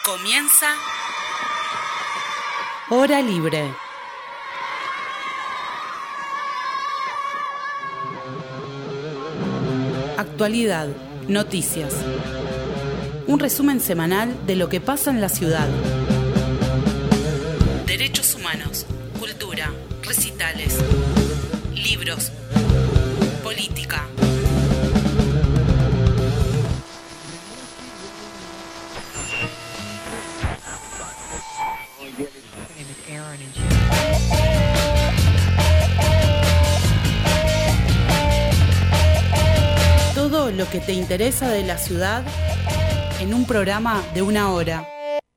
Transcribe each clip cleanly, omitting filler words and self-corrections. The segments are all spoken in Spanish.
Comienza Hora Libre. Actualidad, noticias. Un resumen semanal de lo que pasa en la ciudad. Derechos humanos, cultura, recitales, libros, política. Todo lo que te interesa de la ciudad en un programa de 1 hora.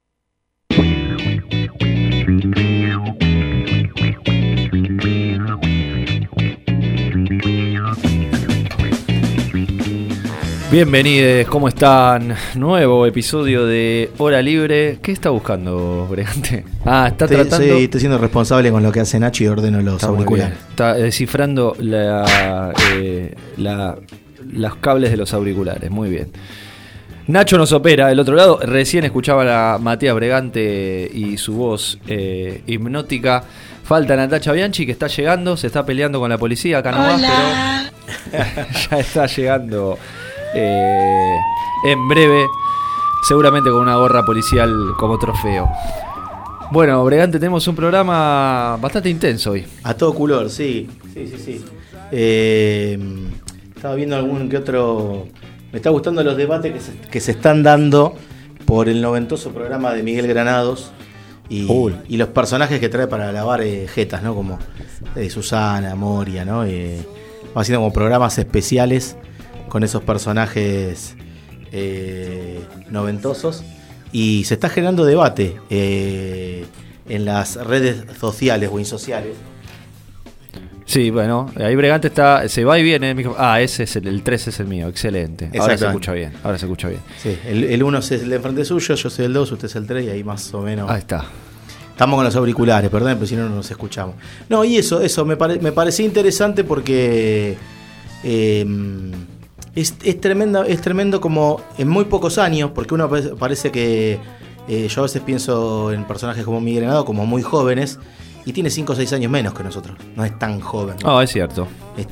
Bienvenidos, ¿cómo están? Nuevo episodio de Hora Libre. ¿Qué está buscando, Bregante? Está tratando... Estoy siendo responsable con lo que hace Nacho y ordeno los auriculares. Está descifrando los cables de los auriculares, muy bien. Nacho nos opera del otro lado. Recién escuchaba a Matías Bregante y su voz hipnótica. Falta Natacha Bianchi, que está llegando, se está peleando con la policía acá nomás, pero ya está llegando en breve, seguramente con una gorra policial como trofeo. Bueno, Bregante, tenemos un programa bastante intenso hoy. A todo color, sí. Estaba viendo algún que otro. Me está gustando los debates que se están dando por el noventoso programa de Miguel Granados y los personajes que trae para lavar jetas, ¿no? Como Susana, Moria, ¿no? Va haciendo como programas especiales con esos personajes noventosos, y se está generando debate en las redes sociales o insociales. Sí, bueno, ahí Bregante se va y viene. Ese es el 3 es el mío, excelente. Ahora se escucha bien. Sí, el 1 es el de enfrente suyo, yo soy el 2, usted es el 3, y ahí más o menos. Ahí está. Estamos con los auriculares, perdón, pero si no nos escuchamos. No, y eso me parecía interesante porque es tremendo como en muy pocos años, porque uno parece que yo a veces pienso en personajes como Miguel Granados como muy jóvenes, y tiene 5 o 6 años menos que nosotros. No es tan joven, ¿no? Es cierto.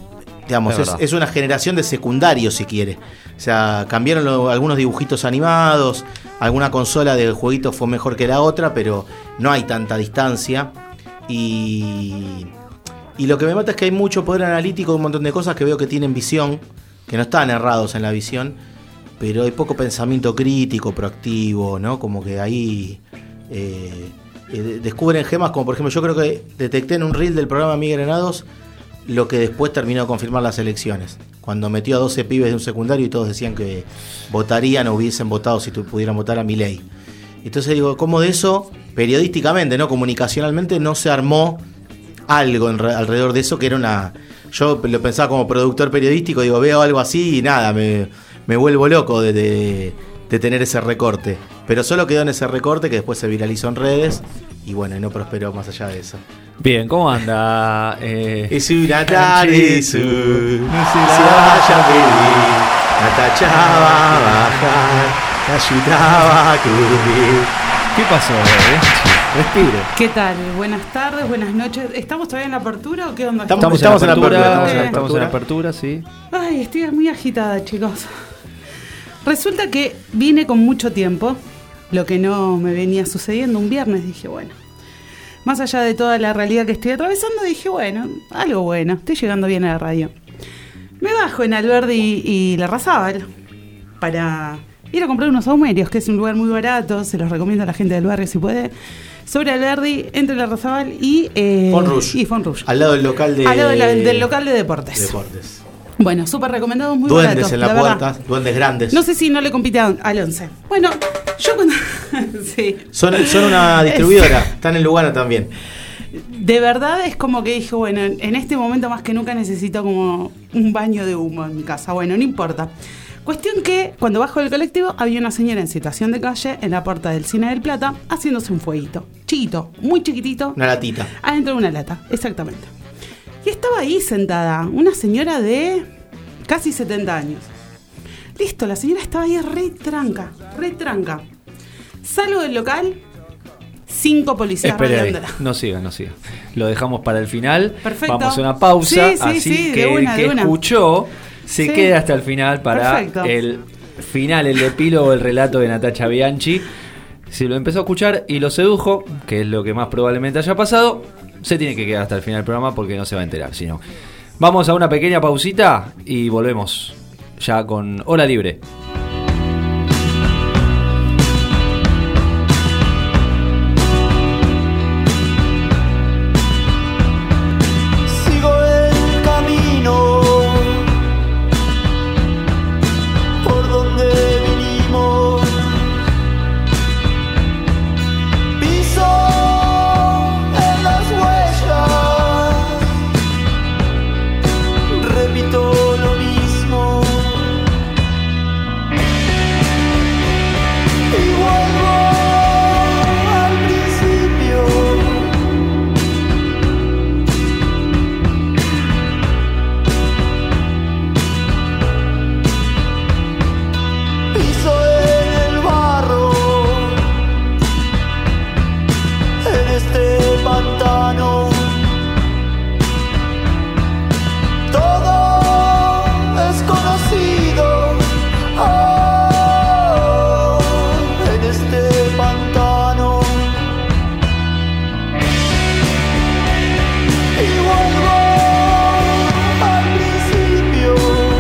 Es una generación de secundarios, si quiere. O sea, cambiaron algunos dibujitos animados, alguna consola del jueguito fue mejor que la otra, pero no hay tanta distancia. Y lo que me mata es que hay mucho poder analítico, un montón de cosas que veo que tienen visión, que no están errados en la visión, pero hay poco pensamiento crítico, proactivo, ¿no? Como que ahí descubren gemas, como por ejemplo, yo creo que detecté en un reel del programa Miguel Granados lo que después terminó de confirmar las elecciones, cuando metió a 12 pibes de un secundario y todos decían que votarían o hubiesen votado si pudieran votar a Milei. Entonces digo, ¿cómo de eso, periodísticamente, no comunicacionalmente, no se armó algo alrededor de eso? Que era yo lo pensaba como productor periodístico, digo, veo algo así y nada, me vuelvo loco de tener ese recorte. Pero solo quedó en ese recorte que después se viralizó en redes y bueno, y no prosperó más allá de eso. Bien, ¿cómo anda? Es una tarde azul, no se vaya a pedir, Natacha va a bajar, ayudaba a cubrir. ¿Qué pasó? Respire. ¿Qué tal? Buenas tardes, buenas noches. ¿Estamos todavía en la apertura o qué onda? Estamos en la apertura. Estamos en la apertura, sí. Ay, estoy muy agitada, chicos. Resulta que vine con mucho tiempo, lo que no me venía sucediendo. Un viernes dije, bueno, más allá de toda la realidad que estoy atravesando, dije, bueno, algo bueno, estoy llegando bien a la radio. Me bajo en Alberdi y Larrazábal para ir a comprar unos saumerios, que es un lugar muy barato, se los recomiendo a la gente del barrio si puede. Sobre Alberdi, entre Larrazábal y Fonrush. Al lado del local del local de deportes. Bueno, súper recomendado, muy barato. Duendes en la puerta, duendes grandes. No sé si no le compite al 11. Bueno, yo cuando... sí. Son una distribuidora, están en Lugano también. De verdad es como que dije, bueno, en este momento más que nunca necesito como un baño de humo en mi casa. Bueno, no importa. Cuestión que cuando bajo del colectivo había una señora en situación de calle en la puerta del Cine del Plata haciéndose un fueguito. Chiquito, muy chiquitito. Una latita. Adentro de una lata, exactamente. Y estaba ahí sentada, una señora de casi 70 años. Listo, la señora estaba ahí re tranca. Salgo del local, 5 policías Espere ahí, rodeándola. no siga. Lo dejamos para el final. Perfecto. Vamos a una pausa, Sí, así que de el una, que de una. escuchó se Sí. queda hasta el final para Perfecto. el final, el epílogo, el relato de Natacha Bianchi. Si lo empezó a escuchar y lo sedujo, que es lo que más probablemente haya pasado, se tiene que quedar hasta el final del programa porque no se va a enterar. Sino, vamos a una pequeña pausita y volvemos ya con Hora Libre. Sigo el camino por donde vinimos. Piso en las huellas, repito lo mismo. Y vuelvo al principio. Piso en el barro, en este pantano. Todo es conocido, oh, en este pantano. Y vuelvo al principio.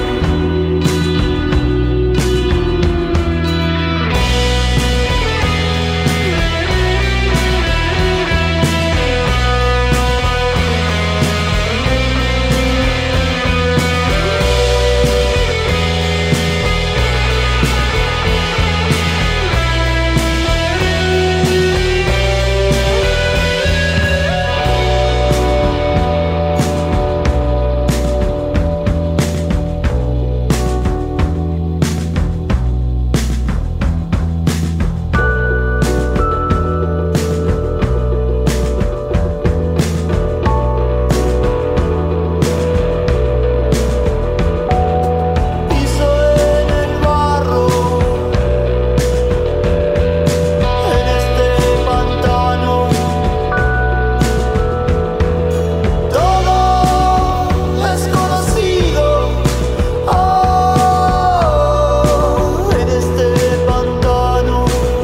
Piso en el barro, en este pantano. Todo es conocido, oh, en este pantano.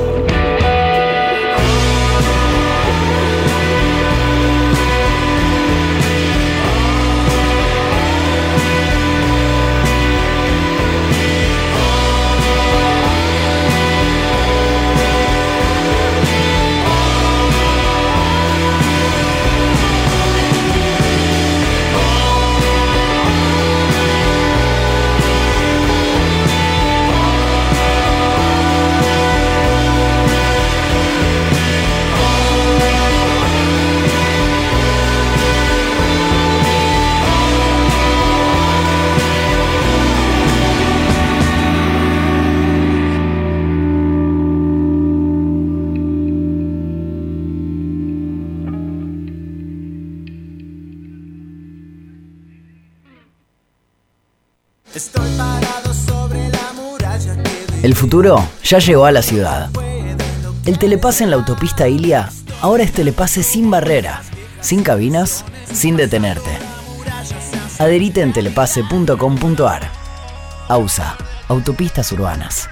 Estoy parado sobre la muralla que El futuro ya llegó a la ciudad. El telepase en la autopista Ilia ahora es telepase sin barrera, sin cabinas, sin detenerte. Adherite en telepase.com.ar. AUSA, Autopistas Urbanas.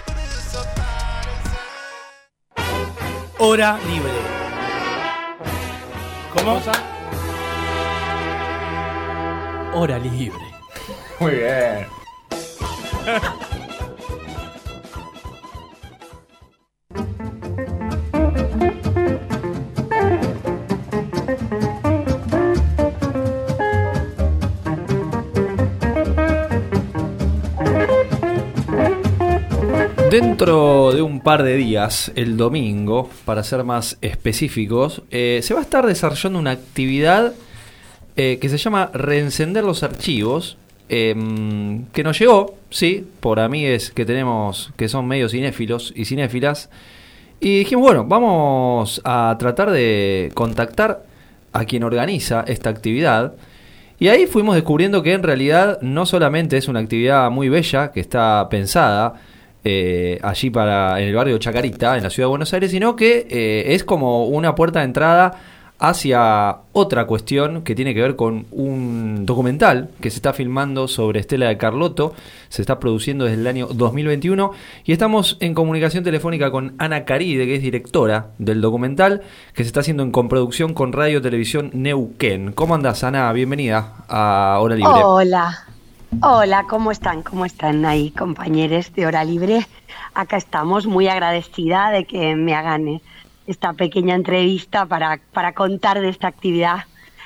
Hora libre. ¿Cómo? Hora libre. Muy bien. Dentro de un par de días, el domingo, para ser más específicos, se va a estar desarrollando una actividad que se llama Reencender los Archivos, que nos llegó, sí, por amigues que tenemos que son medio cinéfilos y cinéfilas, y dijimos, bueno, vamos a tratar de contactar a quien organiza esta actividad. Y ahí fuimos descubriendo que en realidad no solamente es una actividad muy bella, que está pensada allí en el barrio de Chacarita, en la ciudad de Buenos Aires, sino que es como una puerta de entrada hacia otra cuestión que tiene que ver con un documental que se está filmando sobre Stella de Carlotto. Se está produciendo desde el año 2021 y estamos en comunicación telefónica con Ana Caride, que es directora del documental, que se está haciendo en coproducción con Radio Televisión Neuquén. ¿Cómo andás, Ana? Bienvenida a Hora Libre. Hola, ¿cómo están? ¿Cómo están ahí, compañeros de Hora Libre? Acá estamos, muy agradecida de que me hagan esta pequeña entrevista para contar de esta actividad.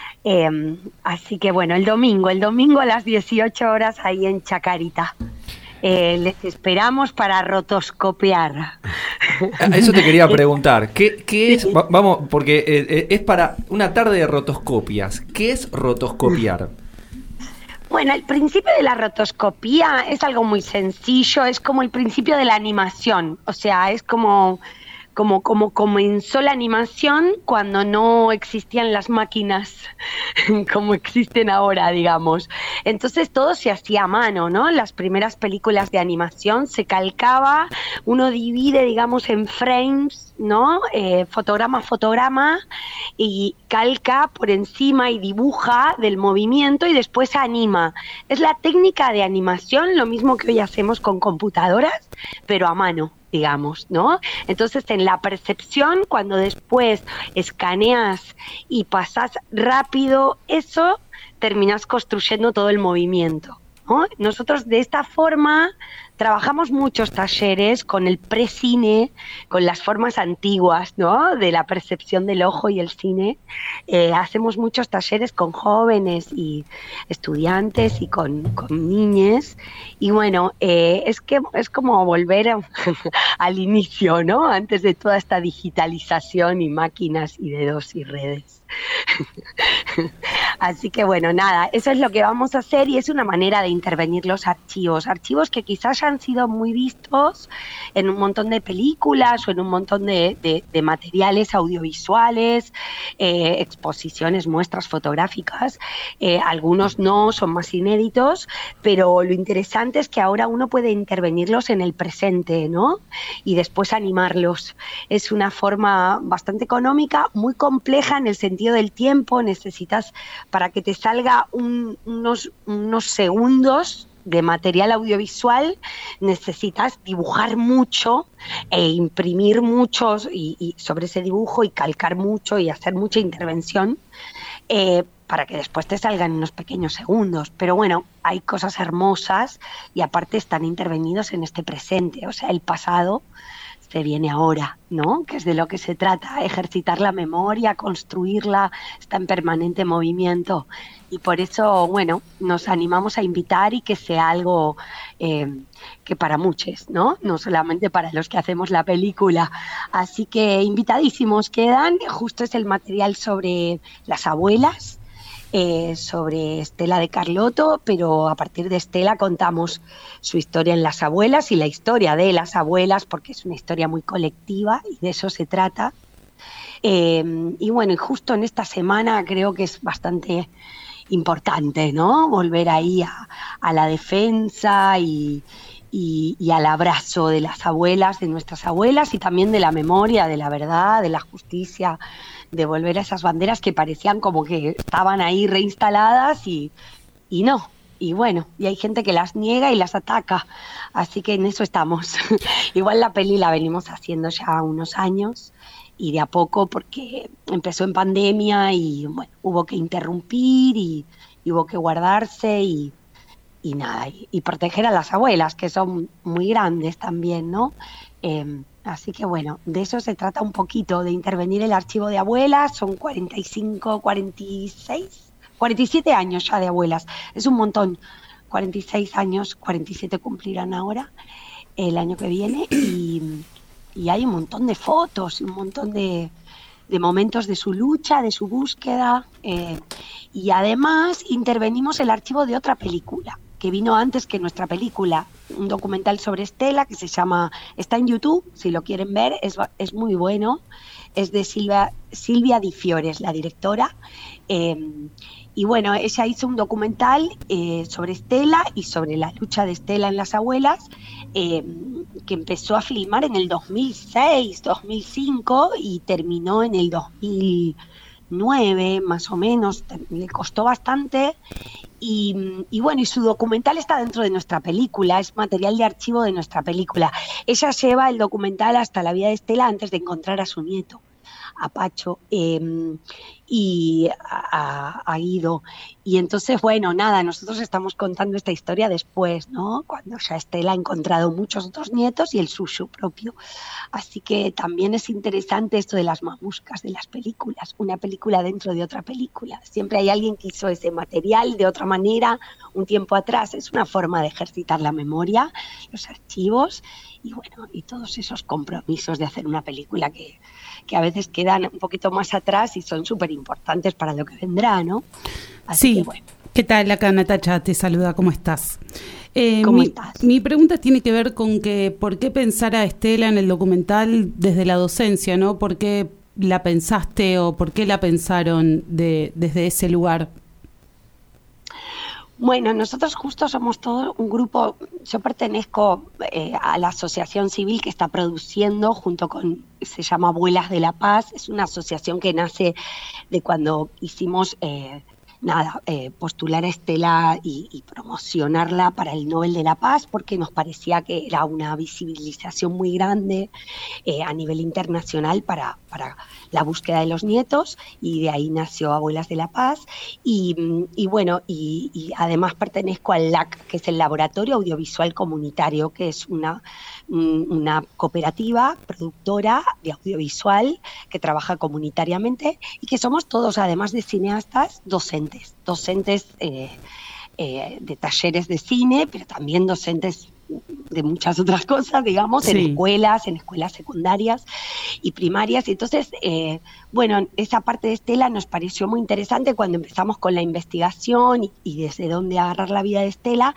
Así que bueno, el domingo a las 18 horas ahí en Chacarita. Les esperamos para rotoscopiar. Eso te quería preguntar. ¿Qué es? Vamos, porque es para una tarde de rotoscopias. ¿Qué es rotoscopiar? Bueno, el principio de la rotoscopía es algo muy sencillo, es como el principio de la animación, o sea, es como comenzó la animación cuando no existían las máquinas como existen ahora, digamos. Entonces todo se hacía a mano, ¿no? Las primeras películas de animación se calcaba, uno divide, digamos, en frames, ¿no? Fotograma a fotograma, y calca por encima y dibuja del movimiento y después anima. Es la técnica de animación, lo mismo que hoy hacemos con computadoras, pero a mano, digamos, ¿no? Entonces, en la percepción, cuando después escaneas y pasas rápido eso, terminas construyendo todo el movimiento, ¿no? Nosotros de esta forma trabajamos muchos talleres con el precine, con las formas antiguas, ¿no? De la percepción del ojo y el cine. Hacemos muchos talleres con jóvenes y estudiantes y con niñes. Y bueno, es como volver al inicio, ¿no? Antes de toda esta digitalización y máquinas y dedos y redes. Así que bueno, nada, eso es lo que vamos a hacer y es una manera de intervenir los archivos que quizás han sido muy vistos en un montón de películas o en un montón de materiales audiovisuales, exposiciones, muestras fotográficas. Algunos no, son más inéditos, pero lo interesante es que ahora uno puede intervenirlos en el presente, ¿no? Y después animarlos. Es una forma bastante económica, muy compleja en el sentido del tiempo. Necesitas, para que te salga unos segundos de material audiovisual, necesitas dibujar mucho e imprimir muchos y sobre ese dibujo y calcar mucho y hacer mucha intervención para que después te salgan unos pequeños segundos. Pero bueno, hay cosas hermosas y aparte están intervenidos en este presente, o sea, el pasado se viene ahora, ¿no? Que es de lo que se trata, ejercitar la memoria, construirla, está en permanente movimiento. Y por eso, bueno, nos animamos a invitar y que sea algo que para muchos, ¿no? No solamente para los que hacemos la película. Así que invitadísimos quedan. Justo es el material sobre las abuelas, sobre Stella de Carlotto, pero a partir de Stella contamos su historia en las abuelas y la historia de las abuelas, porque es una historia muy colectiva y de eso se trata. Y bueno, y justo en esta semana creo que es bastante importante, ¿no? Volver ahí a la defensa y al abrazo de las abuelas, de nuestras abuelas, y también de la memoria, de la verdad, de la justicia, de volver a esas banderas que parecían como que estaban ahí reinstaladas y no. Y bueno, y hay gente que las niega y las ataca, así que en eso estamos. Igual la peli la venimos haciendo ya unos años y de a poco, porque empezó en pandemia y bueno, hubo que interrumpir y hubo que guardarse y nada, y proteger a las abuelas, que son muy grandes también, ¿no? Así que bueno, de eso se trata un poquito, de intervenir el archivo de abuelas. Son 45, 46, 47 años ya de abuelas, es un montón. 46 años, 47 cumplirán ahora, el año que viene, y hay un montón de fotos, un montón de momentos de su lucha, de su búsqueda, y además intervenimos el archivo de otra película que vino antes que nuestra película, un documental sobre Stella que se llama, está en YouTube, si lo quieren ver, es muy bueno, es de Silvia Di Fiores, la directora, y bueno, ella hizo un documental sobre Stella y sobre la lucha de Stella en las abuelas, que empezó a filmar en el 2006, 2005 y terminó en el 2009, más o menos. Le costó bastante. Y bueno, y su documental está dentro de nuestra película, es material de archivo de nuestra película. Ella lleva el documental hasta la vida de Estela antes de encontrar a su nieto, a Pacho, y a Guido. Y entonces, bueno, nada, nosotros estamos contando esta historia después, ¿no? Cuando ya Estela ha encontrado muchos otros nietos y el suyo propio. Así que también es interesante esto de las mamuscas de las películas, una película dentro de otra película. Siempre hay alguien que hizo ese material de otra manera un tiempo atrás. Es una forma de ejercitar la memoria, los archivos y bueno, y todos esos compromisos de hacer una película que a veces quedan un poquito más atrás y son súper importantes para lo que vendrá, ¿no? Así sí, que, bueno. ¿Qué tal? Acá Natacha te saluda, ¿cómo estás? ¿Cómo estás? Mi pregunta tiene que ver con que ¿por qué pensar a Estela en el documental desde la docencia, ¿no? ¿Por qué la pensaste o por qué la pensaron desde ese lugar? Bueno, nosotros justo somos todo un grupo, yo pertenezco a la asociación civil que está produciendo junto con, se llama Abuelas de la Paz, es una asociación que nace de cuando hicimos postular a Estela y promocionarla para el Nobel de la Paz, porque nos parecía que era una visibilización muy grande a nivel internacional para la búsqueda de los nietos, y de ahí nació Abuelas de la Paz. Y bueno, y además pertenezco al LAC, que es el Laboratorio Audiovisual Comunitario, que es una cooperativa productora de audiovisual que trabaja comunitariamente y que somos todos, además de cineastas, docentes de talleres de cine, pero también docentes de muchas otras cosas, digamos, sí, en escuelas secundarias y primarias. Entonces, bueno, esa parte de Estela nos pareció muy interesante cuando empezamos con la investigación y desde dónde agarrar la vida de Estela,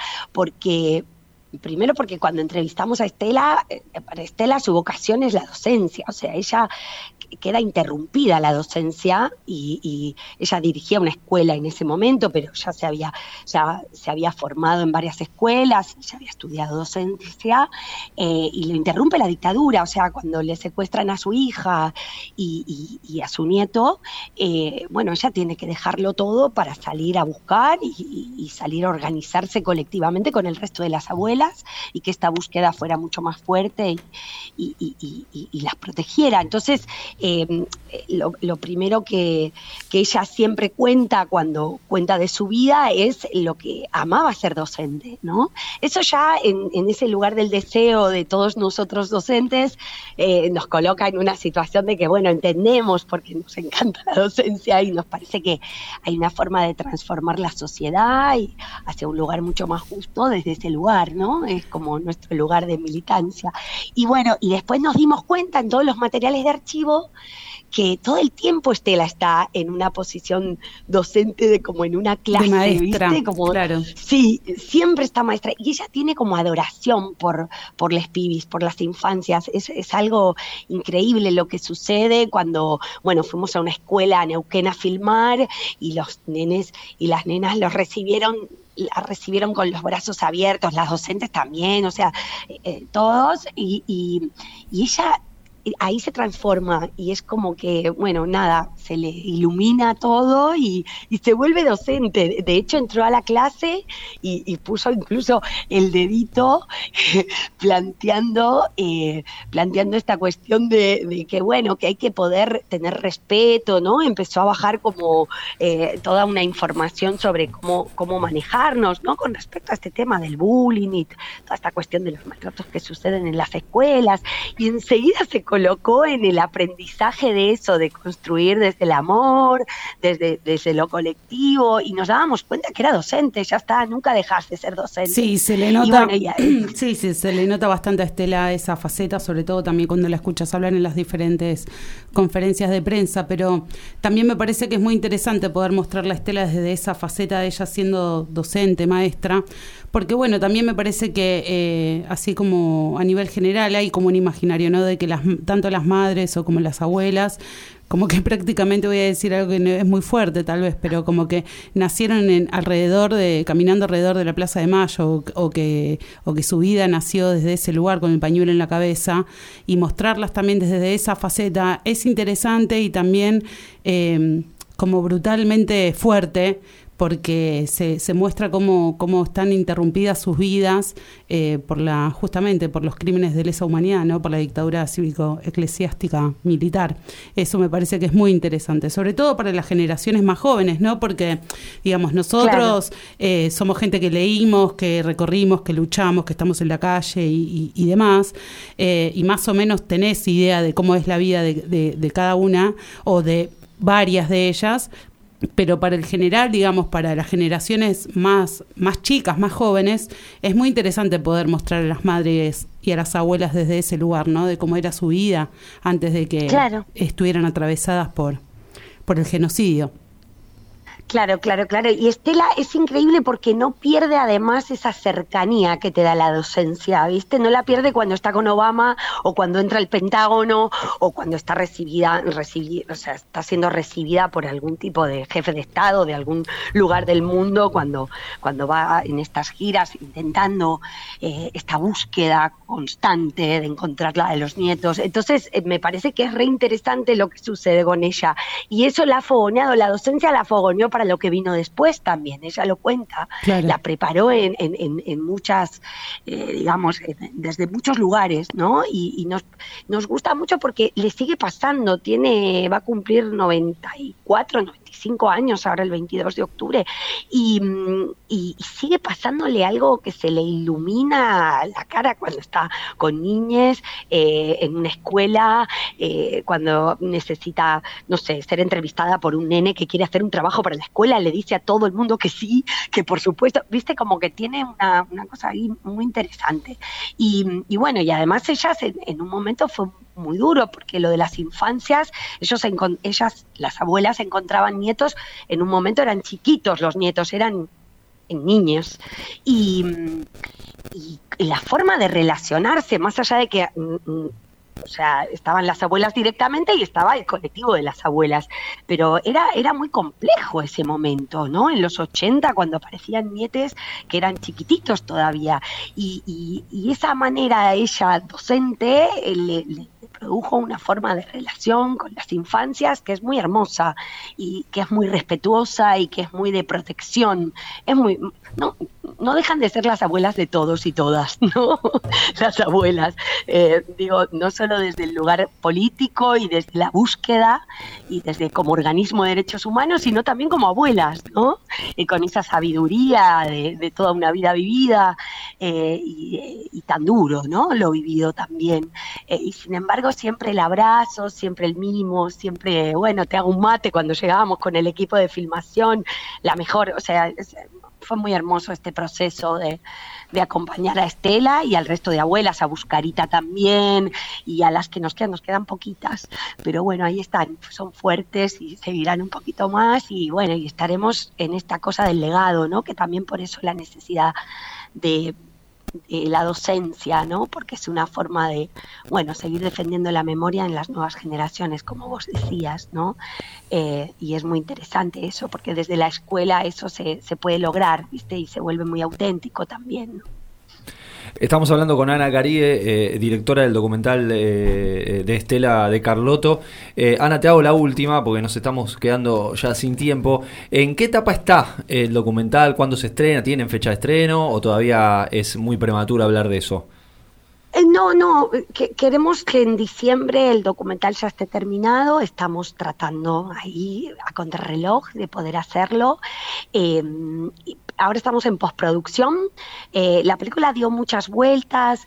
primero porque cuando entrevistamos a Estela, para Estela su vocación es la docencia, o sea, ella queda interrumpida la docencia y ella dirigía una escuela en ese momento, pero ya se había formado en varias escuelas, ya había estudiado docencia, y lo interrumpe la dictadura, o sea, cuando le secuestran a su hija y a su nieto, bueno, ella tiene que dejarlo todo para salir a buscar y salir a organizarse colectivamente con el resto de las abuelas y que esta búsqueda fuera mucho más fuerte y las protegiera. Entonces, lo primero que ella siempre cuenta cuando cuenta de su vida es lo que amaba ser docente, ¿no? Eso ya en ese lugar del deseo de todos nosotros docentes nos coloca en una situación de que, bueno, entendemos porque nos encanta la docencia y nos parece que hay una forma de transformar la sociedad y hacia un lugar mucho más justo desde ese lugar, ¿no? Es como nuestro lugar de militancia. Y bueno, y después nos dimos cuenta en todos los materiales de archivo que todo el tiempo Estela está en una posición docente, como en una clase, de maestra, ¿viste? Como, claro. Sí, siempre está maestra. Y ella tiene como adoración por les pibis, por las infancias. Es algo increíble lo que sucede cuando, bueno, fuimos a una escuela a Neuquén a filmar y los nenes y las nenas la recibieron con los brazos abiertos, las docentes también, o sea, todos, y ella ahí se transforma y es como que, bueno, nada, se le ilumina todo y se vuelve docente. De hecho, entró a la clase y puso incluso el dedito planteando esta cuestión de que, bueno, que hay que poder tener respeto, ¿no? Empezó a bajar como toda una información sobre cómo manejarnos, ¿no? Con respecto a este tema del bullying y toda esta cuestión de los maltratos que suceden en las escuelas, y enseguida se colocó en el aprendizaje de eso, de construir desde el amor, desde lo colectivo, y nos dábamos cuenta que era docente, ya está, nunca dejaste de ser docente. Sí, se le nota, sí, se le nota bastante a Estela esa faceta, sobre todo también cuando la escuchas hablar en las diferentes conferencias de prensa, pero también me parece que es muy interesante poder mostrarla a Estela desde esa faceta de ella siendo docente, maestra, porque bueno, también me parece que así como a nivel general hay como un imaginario, ¿no? De que las tanto las madres o como las abuelas, como que prácticamente, voy a decir algo que no es muy fuerte tal vez, pero como que nacieron caminando alrededor de la Plaza de Mayo, o que su vida nació desde ese lugar con el pañuelo en la cabeza, y mostrarlas también desde esa faceta es interesante y también como brutalmente fuerte, porque se muestra cómo están interrumpidas sus vidas justamente por los crímenes de lesa humanidad, ¿no? Por la dictadura cívico-eclesiástica militar. Eso me parece que es muy interesante, sobre todo para las generaciones más jóvenes, ¿no? Porque, digamos, nosotros somos gente que leímos, que recorrimos, que luchamos, que estamos en la calle y demás, y más o menos tenés idea de cómo es la vida de cada una, o de varias de ellas. Pero para el general, digamos, para las generaciones más chicas, más jóvenes, es muy interesante poder mostrar a las madres y a las abuelas desde ese lugar, ¿no? De cómo era su vida antes de que estuvieran atravesadas por el genocidio. Claro. Y Estela es increíble porque no pierde además esa cercanía que te da la docencia, ¿viste? No la pierde cuando está con Obama, o cuando entra al Pentágono, o cuando está está siendo recibida por algún tipo de jefe de Estado de algún lugar del mundo, cuando va en estas giras intentando esta búsqueda constante de encontrarla de los nietos. Entonces me parece que es re interesante lo que sucede con ella, y eso la ha fogoneado, la docencia la fogoneó para lo que vino después también, ella lo cuenta, la preparó en muchas, digamos, desde muchos lugares, ¿no? Y nos gusta mucho porque le sigue pasando, va a cumplir 95 años ahora el 22 de octubre, y sigue pasándole algo que se le ilumina la cara cuando está con niñes, en una escuela, cuando necesita, no sé, ser entrevistada por un nene que quiere hacer un trabajo para la escuela, le dice a todo el mundo que sí, que por supuesto, viste, como que tiene una cosa ahí muy interesante. Y bueno, y además ellas en un momento fue muy duro, porque lo de las infancias, ellas, las abuelas, encontraban nietos, en un momento eran chiquitos, los nietos eran niños, y la forma de relacionarse, más allá de que o sea, estaban las abuelas directamente y estaba el colectivo de las abuelas, pero era muy complejo ese momento, ¿no? En los 80, cuando aparecían nietes que eran chiquititos todavía, y esa manera ella docente le produjo una forma de relación con las infancias que es muy hermosa, y que es muy respetuosa, y que es muy de protección. Es muy... No dejan de ser las abuelas de todos y todas, ¿no? Las abuelas, no solo desde el lugar político y desde la búsqueda y desde como organismo de derechos humanos, sino también como abuelas, ¿no? Y con esa sabiduría de toda una vida vivida, y tan duro, ¿no? Lo vivido también. Y sin embargo, siempre el abrazo, siempre el mimo, siempre, bueno, te hago un mate cuando llegábamos con el equipo de filmación, la mejor, o sea... Fue muy hermoso este proceso de acompañar a Estela y al resto de abuelas, a Buscarita también, y a las que nos quedan poquitas, pero bueno, ahí están, son fuertes y seguirán un poquito más, y bueno, y estaremos en esta cosa del legado, ¿no? Que también por eso la necesidad de la docencia, ¿no? Porque es una forma de, bueno, seguir defendiendo la memoria en las nuevas generaciones, como vos decías, ¿no? Y es muy interesante eso, porque desde la escuela eso se puede lograr, ¿viste? Y se vuelve muy auténtico también, ¿no? Estamos hablando con Ana Carie, directora del documental de Estela de Carlotto. Ana, te hago la última porque nos estamos quedando ya sin tiempo. ¿En qué etapa está el documental? ¿Cuándo se estrena? ¿Tienen fecha de estreno o todavía es muy prematuro hablar de eso? No, queremos que en diciembre el documental ya esté terminado. Estamos tratando ahí a contrarreloj de poder hacerlo. Ahora estamos en postproducción. La película dio muchas vueltas,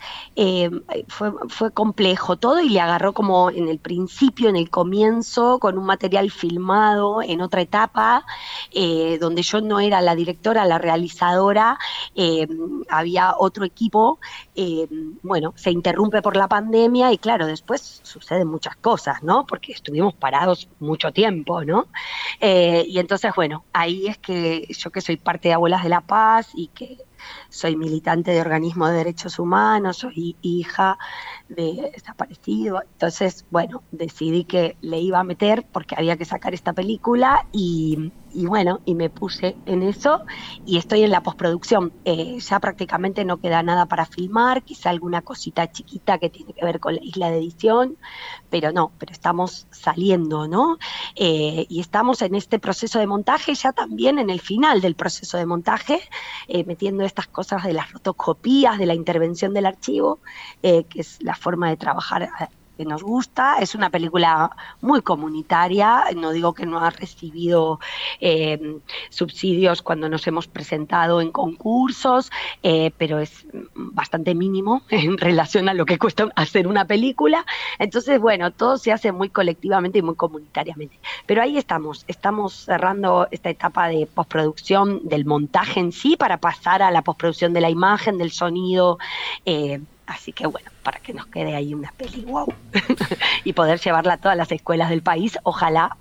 fue complejo todo, y le agarró como en el principio, en el comienzo, con un material filmado en otra etapa, donde yo no era la directora, la realizadora, había otro equipo. Bueno, se interrumpe por la pandemia y claro, después suceden muchas cosas, ¿no? Porque estuvimos parados mucho tiempo, ¿no? Y entonces, bueno, ahí es que yo, que soy parte de Abuelas de la Paz y que soy militante de organismos de derechos humanos, soy hija de desaparecido. Entonces, bueno, decidí que le iba a meter porque había que sacar esta película y bueno, y me puse en eso y estoy en la postproducción. Ya prácticamente no queda nada para filmar, quizá alguna cosita chiquita que tiene que ver con la isla de edición, pero estamos saliendo, ¿no? Y estamos en este proceso de montaje, ya también en el final del proceso de montaje, metiendo estas cosas de las rotoscopías, de la intervención del archivo, que es la forma de trabajar que nos gusta. Es una película muy comunitaria, no digo que no ha recibido subsidios cuando nos hemos presentado en concursos, pero es bastante mínimo en relación a lo que cuesta hacer una película. Entonces, bueno, todo se hace muy colectivamente y muy comunitariamente. Pero ahí estamos cerrando esta etapa de postproducción del montaje en sí para pasar a la postproducción de la imagen, del sonido, así que bueno, para que nos quede ahí una peli wow y poder llevarla a todas las escuelas del país, ojalá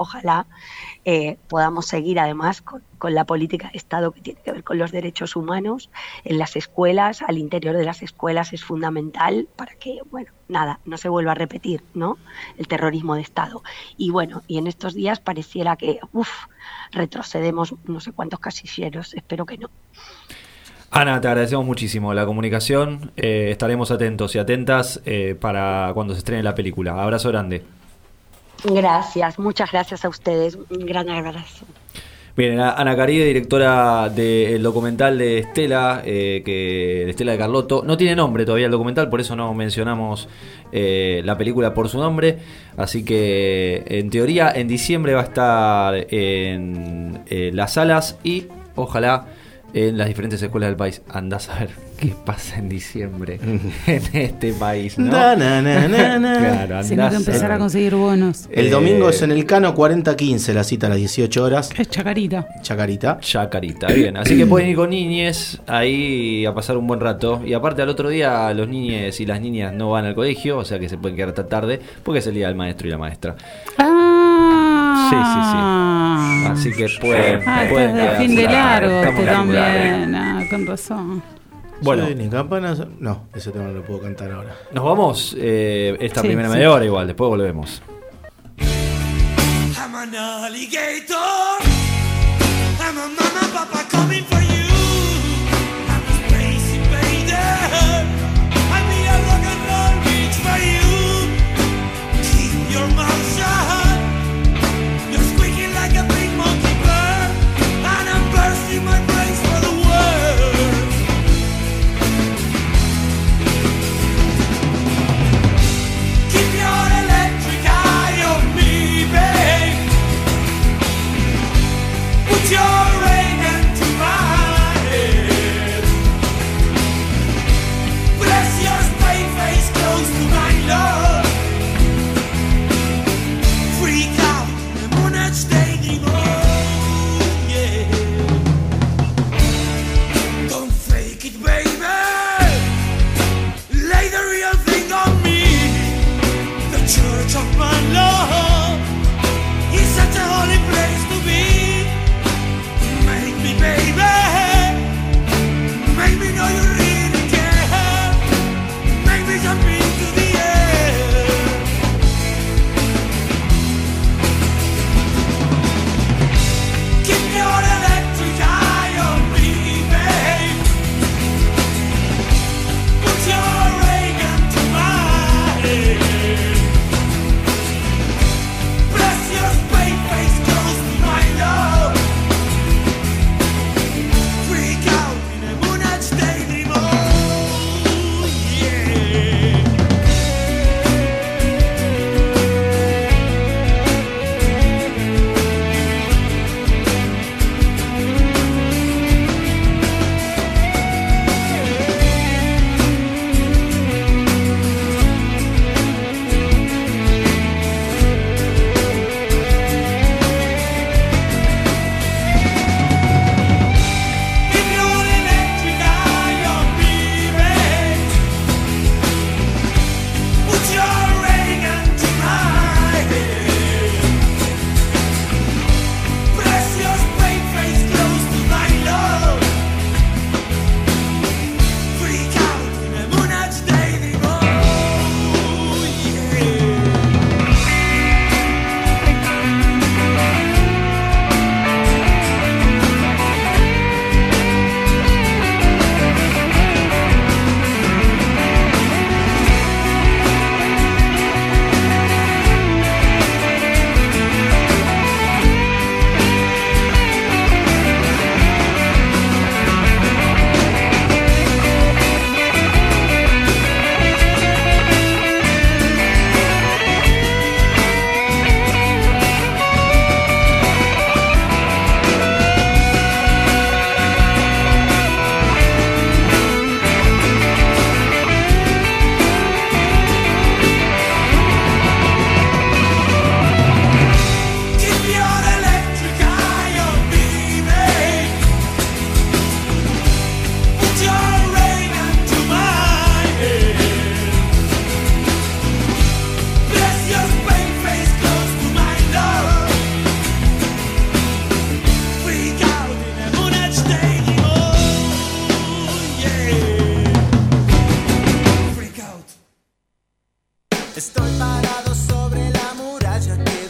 podamos seguir además con la política de Estado que tiene que ver con los derechos humanos en las escuelas, al interior de las escuelas es fundamental para que, bueno, nada, no se vuelva a repetir, ¿no? El terrorismo de Estado. Y bueno, y en estos días pareciera que, retrocedemos no sé cuántos casilleros, espero que no. Ana, te agradecemos muchísimo la comunicación. Estaremos atentos y atentas para cuando se estrene la película. Abrazo grande. Gracias, muchas gracias a ustedes. Un gran abrazo. Bien, Ana Caride, directora del documental de Estela, de Estela de Carlotto. No tiene nombre todavía el documental, por eso no mencionamos la película por su nombre. Así que, en teoría, en diciembre va a estar en las salas y ojalá en las diferentes escuelas del país. Andás a ver qué pasa en diciembre en este país, ¿no? Claro, si no que empezar a conseguir bonos. El domingo es en el Cano 4015, la cita a las 18 horas. Es Chacarita. Chacarita, bien. Así que pueden ir con niñes ahí a pasar un buen rato. Y aparte al otro día los niñes y las niñas no van al colegio, o sea que se pueden quedar hasta tarde, porque es el día del maestro y la maestra. Sí. Así que pueden quedar. Fin de largo este también. Con razón. Bueno, ni campanas. No, ese tema no lo puedo cantar ahora. Nos vamos esta primera media hora igual, después volvemos. I'm an alligator. I'm a mama, papa coming for you. I'm a space invader. I'll be a rock and roll beach for you. Keep your mouth shut. You're squeaking like a big monkey bird, and I'm bursting my brains for the world. Keep your electric eye on me, babe. Put your rain into my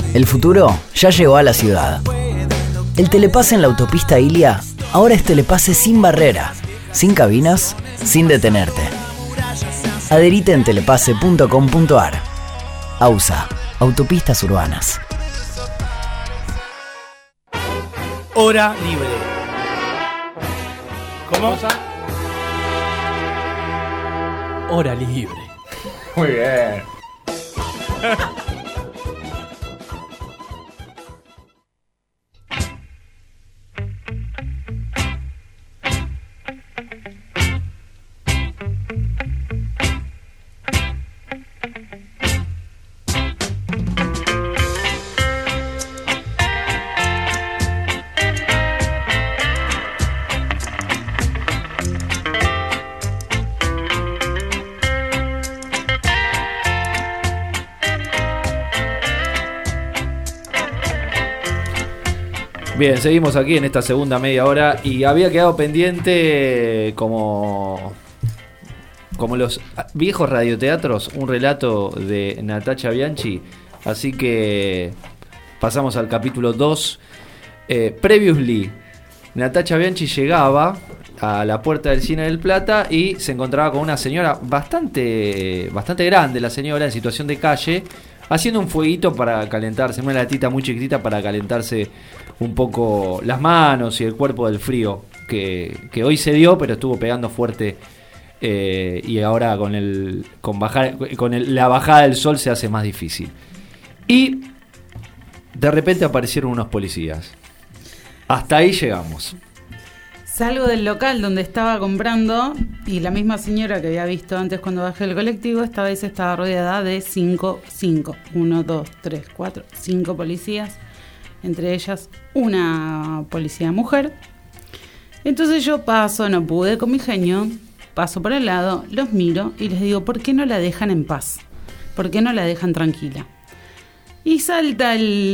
El futuro ya llegó a la ciudad. El telepase en la autopista Ilia ahora es telepase sin barrera, sin cabinas, sin detenerte. Adherite en telepase.com.ar. AUSA, Autopistas Urbanas. Hora libre. ¿Cómo? Hora libre. Muy bien. Bien, seguimos aquí en esta segunda media hora y había quedado pendiente como los viejos radioteatros, un relato de Natacha Bianchi, así que pasamos al capítulo 2. Previously, Natacha Bianchi llegaba a la puerta del Cine del Plata y se encontraba con una señora bastante grande, la señora en situación de calle, haciendo un fueguito para calentarse, una latita muy chiquitita para calentarse un poco las manos y el cuerpo del frío que hoy se dio, pero estuvo pegando fuerte, y ahora con la bajada del sol se hace más difícil. Y de repente aparecieron unos policías. Hasta ahí llegamos. Salgo del local donde estaba comprando y la misma señora que había visto antes cuando bajé el colectivo, esta vez estaba rodeada de 5, 1, 2, 3, 4, 5 policías, entre ellas una policía mujer. Entonces yo paso, no pude con mi genio, paso por el lado, los miro y les digo, ¿por qué no la dejan en paz? ¿Por qué no la dejan tranquila? Y salta el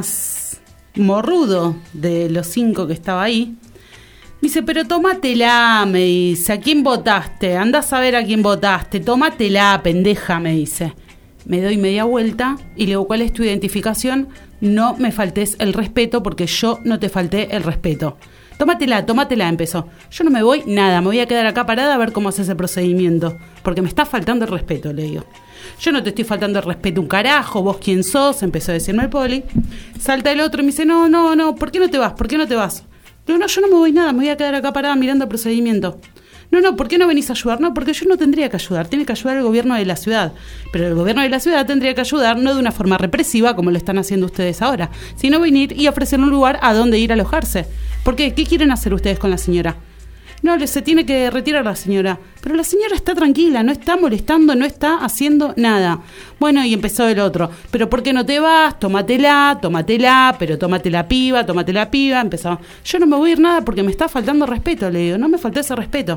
más morrudo de los 5 que estaba ahí. Me dice, pero tómatela, me dice, ¿a quién votaste? Andá a saber a quién votaste, tómatela, pendeja, me dice. Me doy media vuelta y le digo, ¿cuál es tu identificación? No me faltes el respeto porque yo no te falté el respeto. Tómatela, empezó. Yo no me voy, nada, me voy a quedar acá parada a ver cómo hace ese procedimiento, porque me está faltando el respeto, le digo. Yo no te estoy faltando el respeto un carajo, vos quién sos, empezó a decirme el poli. Salta el otro y me dice, no, ¿por qué no te vas? ¿Por qué no te vas? Le digo, no, yo no me voy nada, me voy a quedar acá parada mirando el procedimiento. No, ¿por qué no venís a ayudar? No, porque yo no tendría que ayudar, tiene que ayudar el gobierno de la ciudad. Pero el gobierno de la ciudad tendría que ayudar no de una forma represiva, como lo están haciendo ustedes ahora, sino venir y ofrecer un lugar a donde ir a alojarse. ¿Por qué? ¿Qué quieren hacer ustedes con la señora? No, se tiene que retirar la señora. Pero la señora está tranquila, no está molestando, no está haciendo nada. Bueno, y empezó el otro. ¿Pero por qué no te vas? Tómatela, pero tómate la piba. Empezó. Yo no me voy a ir nada porque me está faltando respeto, le digo. No me faltó ese respeto.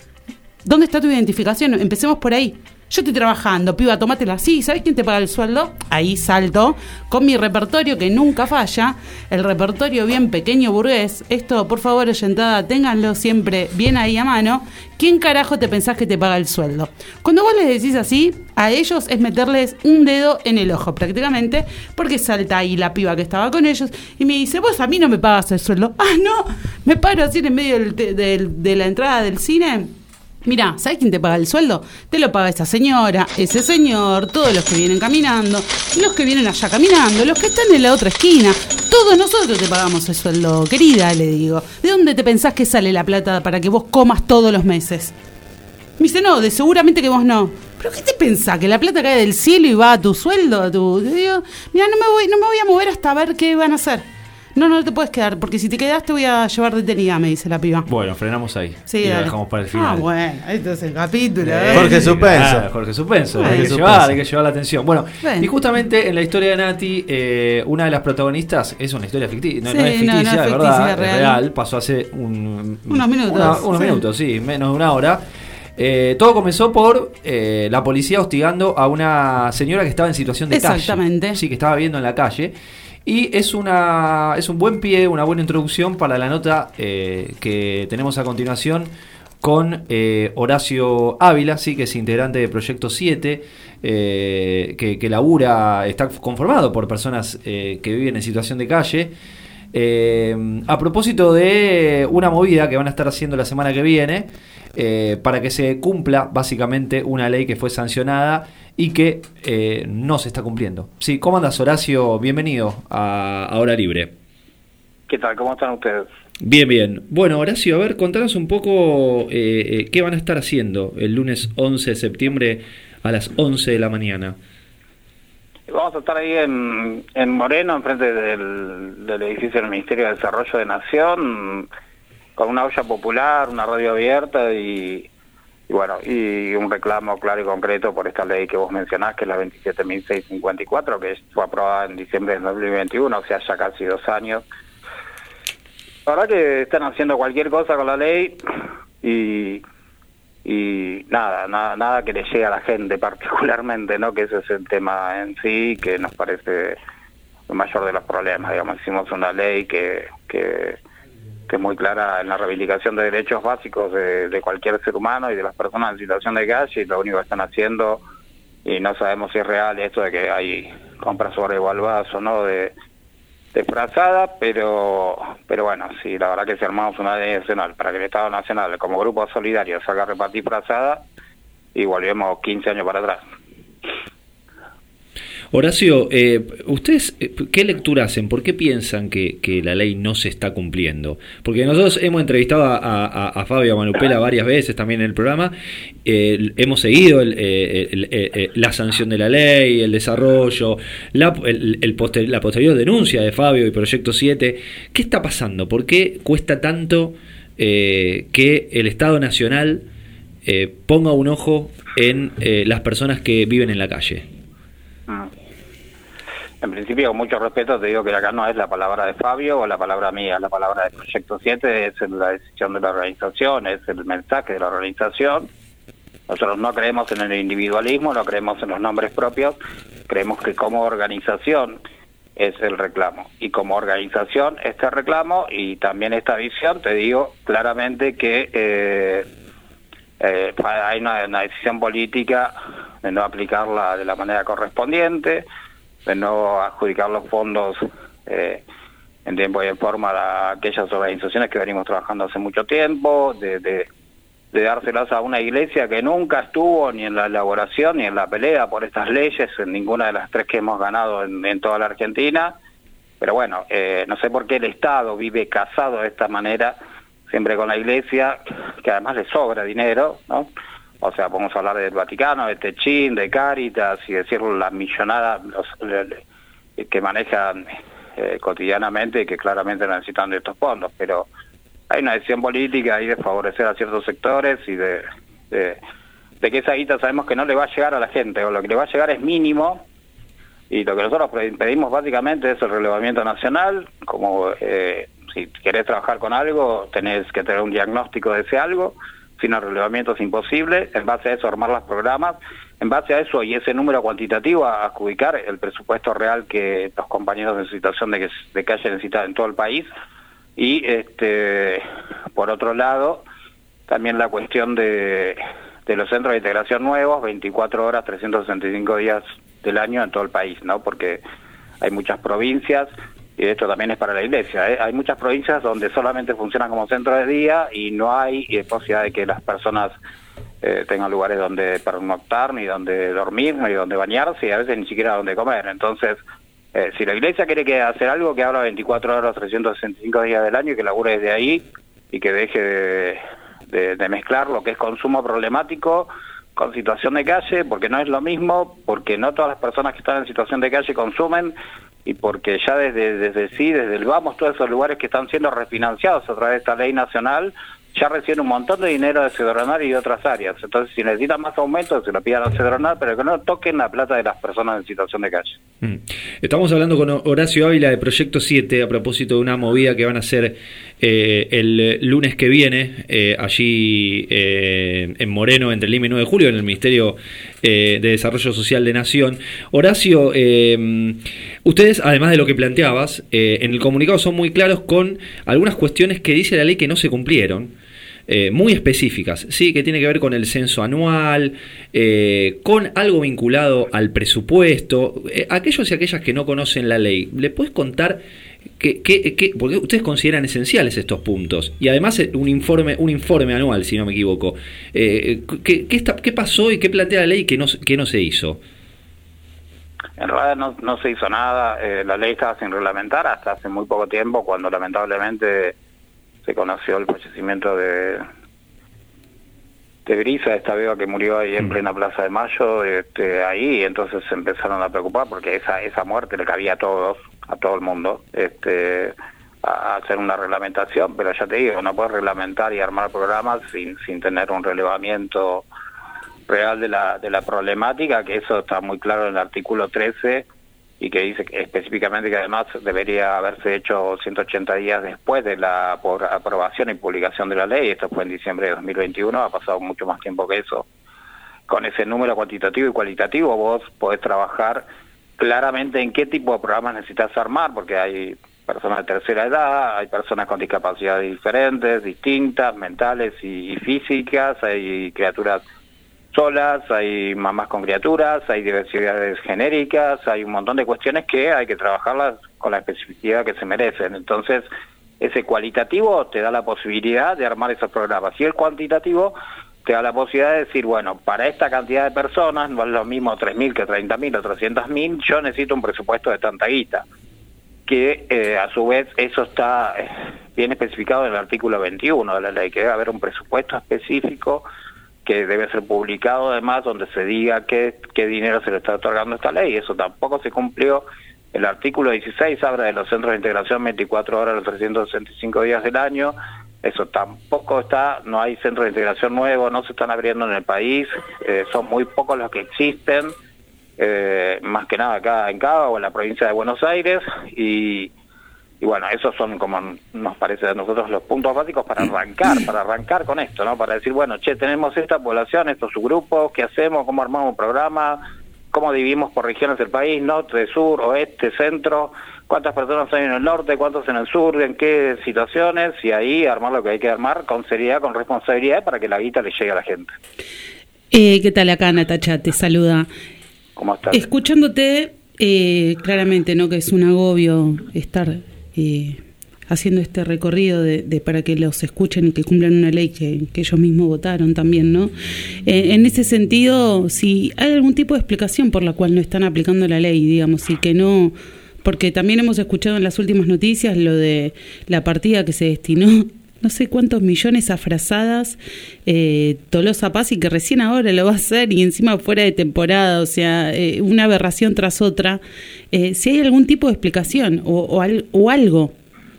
¿Dónde está tu identificación? Empecemos por ahí. Yo estoy trabajando, piba, tómatela. Sí, ¿sabés quién te paga el sueldo? Ahí salto, con mi repertorio que nunca falla, el repertorio bien pequeño burgués. Esto, por favor, oyentada, ténganlo siempre bien ahí a mano. ¿Quién carajo te pensás que te paga el sueldo? Cuando vos les decís así, a ellos es meterles un dedo en el ojo prácticamente, porque salta ahí la piba que estaba con ellos y me dice, vos a mí no me pagas el sueldo. Ah, no, me paro así en medio de la entrada del cine. Mirá, ¿sabes quién te paga el sueldo? Te lo paga esa señora, ese señor, todos los que vienen caminando, los que vienen allá caminando, los que están en la otra esquina. Todos nosotros te pagamos el sueldo, querida, le digo. ¿De dónde te pensás que sale la plata para que vos comas todos los meses? Me dice, no, seguramente que vos no. ¿Pero qué te pensás? ¿Que la plata cae del cielo y va a tu sueldo? Te digo, mirá, no me voy a mover hasta ver qué van a hacer. No te puedes quedar, porque si te quedás te voy a llevar detenida, me dice la piba. Bueno, frenamos ahí. Sí, y lo dale. dejamos para el final. Ah, bueno, esto es el capítulo. Jorge Suspenso. Jorge Suspenso. Jorge Hay que Suspenso. llevar la atención. Bueno, Bueno. y justamente en la historia de Nati, una de las protagonistas es una historia ficticia. No, Sí, no es ficticia, no es de ficticia, verdad. es real. Real. Pasó hace unos minutos. Unos Sí. minutos, sí, menos de una hora. Todo comenzó por la policía hostigando a una señora que estaba en situación de calle. Exactamente. Sí, que estaba viviendo en la calle. Y es un buen pie, una buena introducción para la nota que tenemos a continuación con Horacio Ávila, sí, que es integrante de Proyecto 7, que labura, está conformado por personas que viven en situación de calle. A propósito de una movida que van a estar haciendo la semana que viene para que se cumpla básicamente una ley que fue sancionada y que no se está cumpliendo. Sí, ¿cómo andas, Horacio? Bienvenido a Hora Libre. ¿Qué tal? ¿Cómo están ustedes? Bien, bien. Bueno, Horacio, a ver, contanos un poco qué van a estar haciendo el lunes 11 de septiembre a las 11 de la mañana. Vamos a estar ahí en Moreno, enfrente del edificio del Ministerio de Desarrollo de Nación, con una olla popular, una radio abierta y un reclamo claro y concreto por esta ley que vos mencionás, que es la 27.654, que fue aprobada en diciembre de 2021, o sea, ya casi 2 años. La verdad que están haciendo cualquier cosa con la ley y nada que le llegue a la gente particularmente, ¿no? Que ese es el tema en sí, que nos parece el mayor de los problemas. Digamos, hicimos una ley que es muy clara en la reivindicación de derechos básicos de cualquier ser humano y de las personas en situación de calle, y lo único que están haciendo, y no sabemos si es real esto de que hay compras sobrevaluadas o no de frazada, pero bueno, sí, la verdad que si armamos una ley nacional para que el Estado Nacional como grupo solidario salga a repartir frazada y volvemos 15 años para atrás. Horacio, ¿ustedes qué lectura hacen? ¿Por qué piensan que la ley no se está cumpliendo? Porque nosotros hemos entrevistado a Fabio Manupela varias veces también en el programa, hemos seguido la sanción de la ley, el desarrollo, la posterior denuncia de Fabio y Proyecto 7. ¿Qué está pasando? ¿Por qué cuesta tanto que el Estado Nacional ponga un ojo en las personas que viven en la calle? En principio, con mucho respeto, te digo que acá no es la palabra de Fabio o la palabra mía, la palabra de Proyecto 7 es la decisión de la organización, es el mensaje de la organización. Nosotros no creemos en el individualismo, no creemos en los nombres propios, creemos que como organización es el reclamo. Y como organización, este reclamo y también esta visión, te digo claramente que hay una decisión política de no aplicarla de la manera correspondiente, de no adjudicar los fondos en tiempo y en forma a aquellas organizaciones que venimos trabajando hace mucho tiempo, de dárselas a una iglesia que nunca estuvo ni en la elaboración ni en la pelea por estas leyes, en ninguna de las 3 que hemos ganado en toda la Argentina. Pero bueno, no sé por qué el Estado vive casado de esta manera, siempre con la iglesia, que además le sobra dinero, ¿no? O sea, podemos hablar del Vaticano, de Techín, de Cáritas y decir la millonada que manejan cotidianamente y que claramente necesitan de estos fondos. Pero hay una decisión política ahí de favorecer a ciertos sectores y de que esa guita sabemos que no le va a llegar a la gente, o lo que le va a llegar es mínimo, y lo que nosotros pedimos básicamente es el relevamiento nacional. Como si querés trabajar con algo, tenés que tener un diagnóstico de ese algo. Sin el relevamiento es imposible. En base a eso armar los programas, en base a eso y ese número cuantitativo a adjudicar el presupuesto real que los compañeros en situación de calle necesitan en todo el país. Y por otro lado, también la cuestión de los centros de integración nuevos, 24 horas, 365 días del año en todo el país, ¿no? Porque hay muchas provincias, y esto también es para la iglesia, hay muchas provincias donde solamente funcionan como centro de día y no hay posibilidad de que las personas tengan lugares donde pernoctar, ni donde dormir, ni donde bañarse, y a veces ni siquiera donde comer. Entonces, si la iglesia quiere hacer algo, que abra 24 horas, 365 días del año y que labure desde ahí y que deje de mezclar lo que es consumo problemático con situación de calle, porque no es lo mismo, porque no todas las personas que están en situación de calle consumen, y porque ya desde el Vamos, todos esos lugares que están siendo refinanciados a través de esta ley nacional, ya reciben un montón de dinero de Cedronar y de otras áreas. Entonces, si necesitan más aumento, se lo pidan a Cedronar, pero que no toquen la plata de las personas en situación de calle. Estamos hablando con Horacio Ávila de Proyecto 7 a propósito de una movida que van a hacer el lunes que viene, allí en Moreno, entre Lima y 9 de julio, en el Ministerio de Desarrollo Social de Nación. Horacio, ustedes, además de lo que planteabas, en el comunicado son muy claros con algunas cuestiones que dice la ley que no se cumplieron. muy específicas, ¿sí? Que tiene que ver con el censo anual, con algo vinculado al presupuesto. Aquellos y aquellas que no conocen la ley, ¿le puedes contar porque ustedes consideran esenciales estos puntos? Y además un informe anual, si no me equivoco. ¿Qué pasó y qué plantea la ley que no se hizo? En realidad no se hizo nada. La ley estaba sin reglamentar hasta hace muy poco tiempo, cuando lamentablemente se conoció el fallecimiento de Brisa, esta beba que murió ahí en plena Plaza de Mayo, ahí, entonces se empezaron a preocupar porque esa muerte le cabía a todo el mundo, a hacer una reglamentación, pero ya te digo, no puedes reglamentar y armar programas sin tener un relevamiento real de la problemática, que eso está muy claro en el artículo 13, y que dice específicamente que además debería haberse hecho 180 días después de la aprobación y publicación de la ley. Esto fue en diciembre de 2021, ha pasado mucho más tiempo que eso. Con ese número cuantitativo y cualitativo vos podés trabajar claramente en qué tipo de programas necesitas armar, porque hay personas de tercera edad, hay personas con discapacidades diferentes, distintas, mentales y físicas, hay criaturas solas, hay mamás con criaturas, hay diversidades genéricas, hay un montón de cuestiones que hay que trabajarlas con la especificidad que se merecen. Entonces, ese cualitativo te da la posibilidad de armar esos programas, y el cuantitativo te da la posibilidad de decir, bueno, para esta cantidad de personas, no es lo mismo 3.000 que 30.000 o 300.000, yo necesito un presupuesto de tanta guita, que a su vez eso está bien especificado en el artículo 21 de la ley, que debe haber un presupuesto específico que debe ser publicado además, donde se diga qué dinero se le está otorgando a esta ley. Eso tampoco se cumplió. El artículo 16 habla de los centros de integración 24 horas los 365 días del año. Eso tampoco está, no hay centros de integración nuevos, no se están abriendo en el país, son muy pocos los que existen, más que nada acá en Cava o en la provincia de Buenos Aires, y bueno, esos son, como nos parece a nosotros, los puntos básicos para arrancar con esto, ¿no? Para decir, bueno, tenemos esta población, estos subgrupos, ¿qué hacemos? ¿Cómo armamos un programa? ¿Cómo dividimos por regiones del país? Norte, sur, oeste, centro. ¿Cuántas personas hay en el norte? ¿Cuántos en el sur? ¿En qué situaciones? Y ahí armar lo que hay que armar con seriedad, con responsabilidad, para que la guita le llegue a la gente. ¿Qué tal? Acá Natacha te saluda. ¿Cómo estás? Escuchándote, claramente, ¿no? Que es un agobio estar haciendo este recorrido de para que los escuchen y que cumplan una ley que ellos mismos votaron también, ¿no? En ese sentido, si hay algún tipo de explicación por la cual no están aplicando la ley, digamos, y que no, porque también hemos escuchado en las últimas noticias lo de la partida que se destinó, no sé cuántos millones a frazadas, Tolosa Paz, y que recién ahora lo va a hacer, y encima fuera de temporada, o sea, una aberración tras otra. Si hay algún tipo de explicación o algo.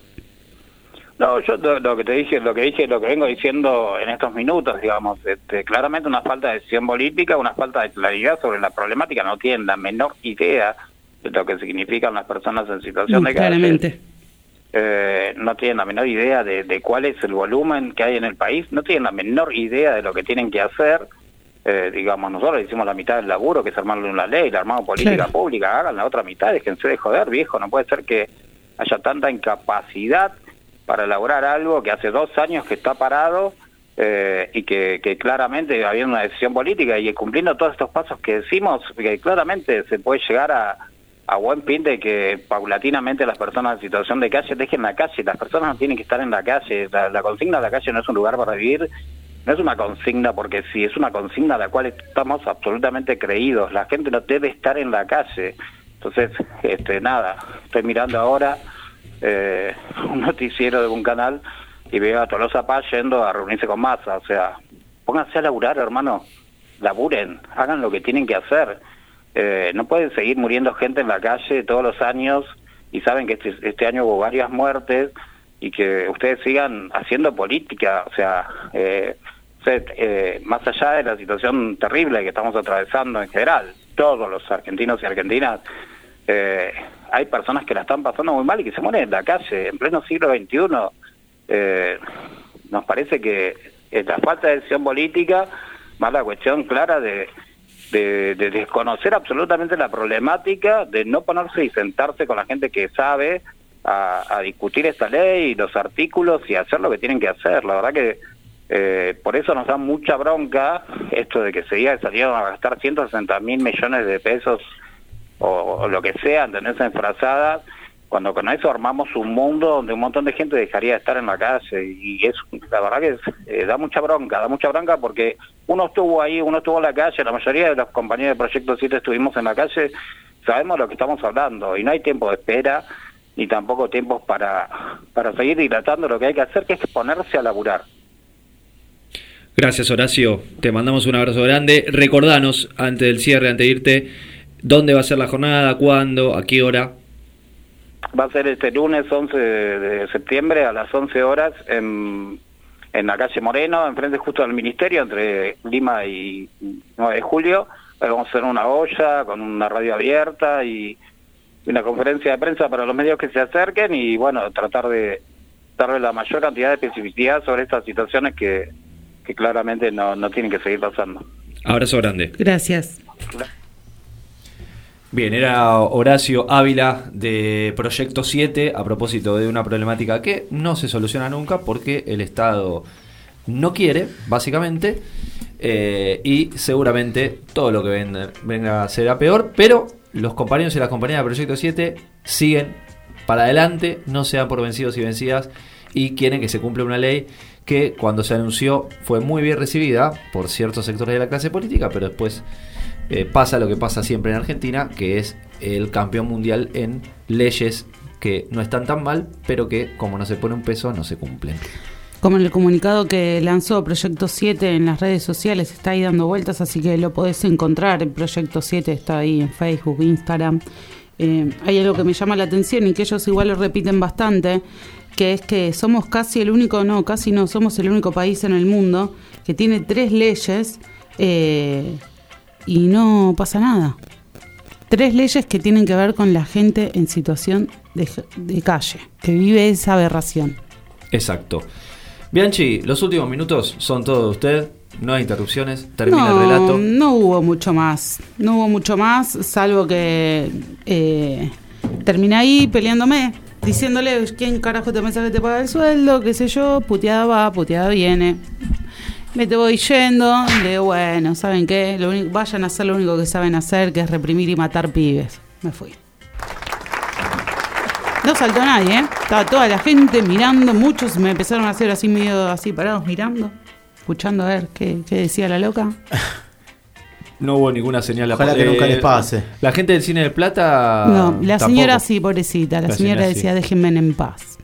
No, yo lo que vengo diciendo en estos minutos, digamos, claramente una falta de decisión política, una falta de claridad sobre la problemática. No tienen la menor idea de lo que significan las personas en situación de calle. Claramente. No tienen la menor idea de cuál es el volumen que hay en el país, no tienen la menor idea de lo que tienen que hacer. Digamos, nosotros hicimos la mitad del laburo, que es armarle una ley, la armamos política pública, hagan la otra mitad, déjense de joder, viejo. No puede ser que haya tanta incapacidad para elaborar algo que hace 2 años que está parado, y que claramente había una decisión política, y cumpliendo todos estos pasos que decimos, que claramente se puede llegar a buen fin de que paulatinamente las personas en situación de calle dejen la calle. Las personas no tienen que estar en la calle. La consigna de la calle no es un lugar para vivir, no es una consigna porque sí, es una consigna a la cual estamos absolutamente creídos. La gente no debe estar en la calle. Entonces, nada, estoy mirando ahora un noticiero de un canal y veo a Tolosa Paz yendo a reunirse con Massa. O sea, pónganse a laburar, hermano, laburen, hagan lo que tienen que hacer. No pueden seguir muriendo gente en la calle todos los años, y saben que este año hubo varias muertes, y que ustedes sigan haciendo política. O sea, más allá de la situación terrible que estamos atravesando en general, todos los argentinos y argentinas, hay personas que la están pasando muy mal y que se mueren en la calle en pleno siglo XXI. Nos parece que la falta de decisión política, más la cuestión clara de desconocer absolutamente la problemática, de no ponerse y sentarse con la gente que sabe a discutir esta ley y los artículos y hacer lo que tienen que hacer. La verdad que Por eso nos da mucha bronca esto de que salieron a gastar 160.000 millones de pesos o lo que sea en tenerse enfrazadas, cuando con eso armamos un mundo donde un montón de gente dejaría de estar en la calle, y es la verdad que da mucha bronca porque uno estuvo ahí, uno estuvo en la calle, la mayoría de los compañeros de Proyecto 7 estuvimos en la calle, sabemos lo que estamos hablando, y no hay tiempo de espera, ni tampoco tiempos para seguir dilatando. Lo que hay que hacer que es ponerse a laburar. Gracias, Horacio, te mandamos un abrazo grande. Recordanos, antes del cierre, antes de irte, dónde va a ser la jornada, cuándo, a qué hora. Va a ser este lunes 11 de septiembre a las 11 horas en la calle Moreno, enfrente justo del Ministerio, entre Lima y 9 de julio. Vamos a hacer una olla con una radio abierta y una conferencia de prensa para los medios que se acerquen y, bueno, tratar de darle la mayor cantidad de especificidad sobre estas situaciones que claramente no tienen que seguir pasando. Abrazo grande. Gracias. Bien, era Horacio Ávila de Proyecto 7 a propósito de una problemática que no se soluciona nunca porque el Estado no quiere, básicamente, y seguramente todo lo que venga será peor, pero los compañeros y las compañeras de Proyecto 7 siguen para adelante, no se dan por vencidos y vencidas y quieren que se cumpla una ley que cuando se anunció fue muy bien recibida por ciertos sectores de la clase política, pero después pasa lo que pasa siempre en Argentina, que es el campeón mundial en leyes que no están tan mal, pero que como no se pone un peso no se cumplen. Como en el comunicado que lanzó Proyecto 7 en las redes sociales, está ahí dando vueltas, así que lo podés encontrar. El Proyecto 7 está ahí en Facebook, Instagram. Hay algo que me llama la atención y que ellos igual lo repiten bastante, que es que somos somos el único país en el mundo que tiene 3 leyes y no pasa nada. 3 leyes que tienen que ver con la gente en situación de calle, que vive esa aberración. Exacto. Bianchi, los últimos minutos son todos de usted, no hay interrupciones, termina el relato. No hubo mucho más, salvo que terminé ahí peleándome, diciéndole quién carajo te pensás que te paga el sueldo, qué sé yo, puteada va, puteada viene. Me te voy yendo, le digo, bueno, ¿saben qué? Vayan a hacer lo único que saben hacer, que es reprimir y matar pibes. Me fui. No saltó nadie, estaba toda la gente mirando, muchos me empezaron a hacer así medio así parados mirando, escuchando a ver qué decía la loca. No hubo ninguna señal. Ojalá que nunca les pase. La gente del Cine de Plata. No, la tampoco. señora sí, pobrecita, la señora decía sí. Déjenme en paz.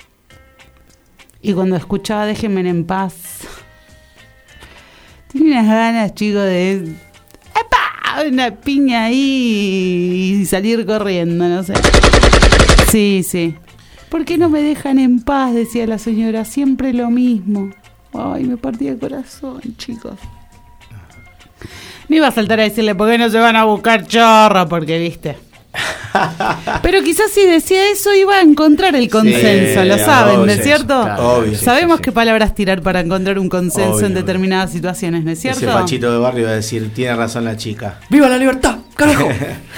Y cuando escuchaba déjenme en paz, tenía unas ganas, chicos, de ¡epa! Una piña ahí y salir corriendo, no sé. Sí. ¿Por qué no me dejan en paz? Decía la señora, siempre lo mismo. Ay, me partía el corazón, chicos. No iba a saltar a decirle, ¿por qué no se van a buscar chorro? Porque, viste. Pero quizás si decía eso iba a encontrar el consenso, lo saben, ¿no es cierto? Claro, obvio. Sabemos qué palabras tirar para encontrar un consenso en determinadas situaciones, ¿no es cierto? Ese fachito de barrio va a decir, tiene razón la chica. ¡Viva la libertad, carajo!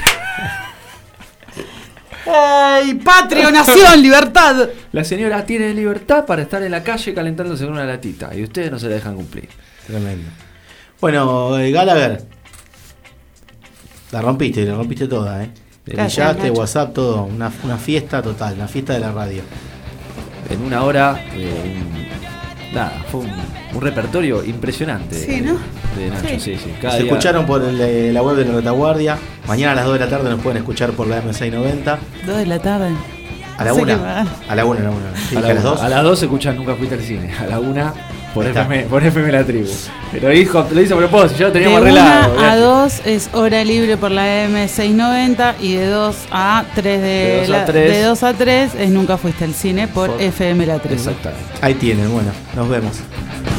¡Ay, patria, nación, libertad! La señora tiene libertad para estar en la calle calentándose con una latita y ustedes no se la dejan cumplir. Tremendo. Bueno, Gallagher, la rompiste toda, Brillaste, WhatsApp, todo, una fiesta total, una fiesta de la radio. En una hora, fue un repertorio impresionante. Sí, ¿no? De Nacho, sí. Se escucharon por la web de la Retaguardia. Mañana a las 2 de la tarde nos pueden escuchar por la M690. 2 de la tarde. A la 1. A la 1. Sí, a las 2. A las 2 se escuchan Nunca Fuiste al Cine. A la 1 por FM La Tribu. Pero lo hizo a propósito, ya lo teníamos arreglado. De 1 a 2 es hora libre por la M690 y de 2 a 3 de 2 a 3 es Nunca Fuiste al Cine por FM La Tribu. Exactamente. Ahí tienen, bueno, nos vemos.